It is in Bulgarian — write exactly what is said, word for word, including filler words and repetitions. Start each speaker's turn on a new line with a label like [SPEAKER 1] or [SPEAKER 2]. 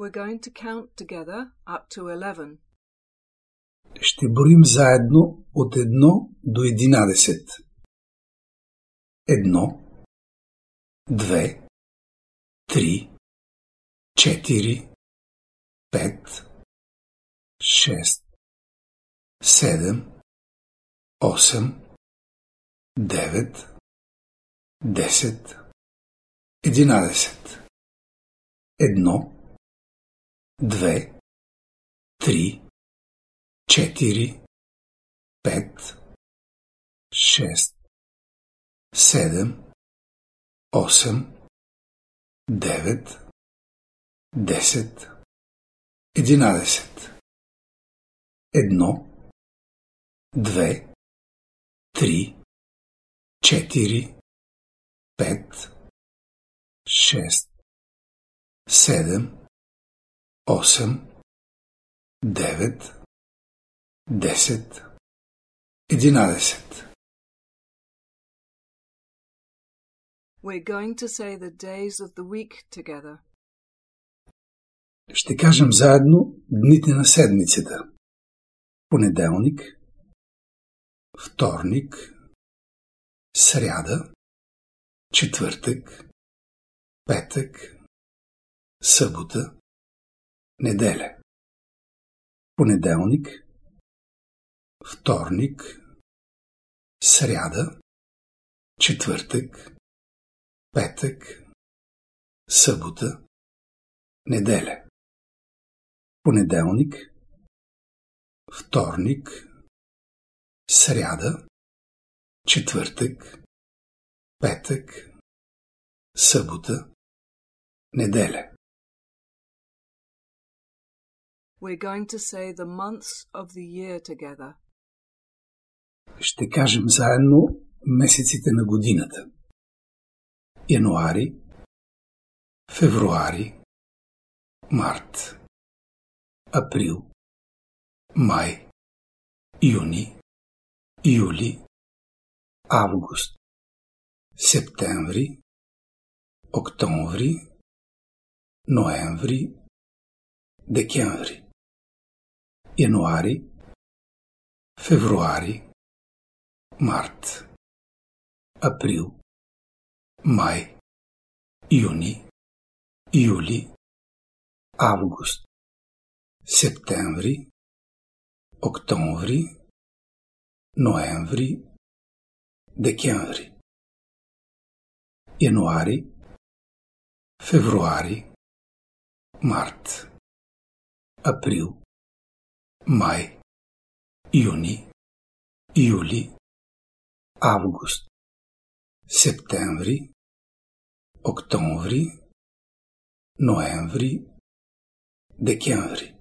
[SPEAKER 1] We're going to count together up to eleven.
[SPEAKER 2] Ще броим заедно от едно до единадесет. Едно, две, три, четири, пет, шест, седем, осем, девет, десет, единадесет. Едно, две, три, четири, пет, шест, седем, осем, девет, десет, единадесет. Едно, две, три, четири, пет, шест, седем, осем, девет, десет, единадесет.
[SPEAKER 1] We're going to say the days of the week together.
[SPEAKER 2] Ще кажем заедно дните на седмицата. Понеделник, вторник, сряда, четвъртък, петък, събота, неделя. Понеделник, вторник, сряда, четвъртък, петък, събота, неделя. Понеделник, вторник, сряда, четвъртък, петък, събота, неделя.
[SPEAKER 1] We're going to say the months of the year together.
[SPEAKER 2] Ще кажем заедно месеците на годината. Януари, февруари, март, април, май, юни, юли, август, септември, октомври, ноември, декември. Януари, февруари, март, април, май, юни, юли, август, септември, октомври, ноември, декември. Януари, февруари, март, април, май, юни, юли, август, септември, октомври, ноември, декември.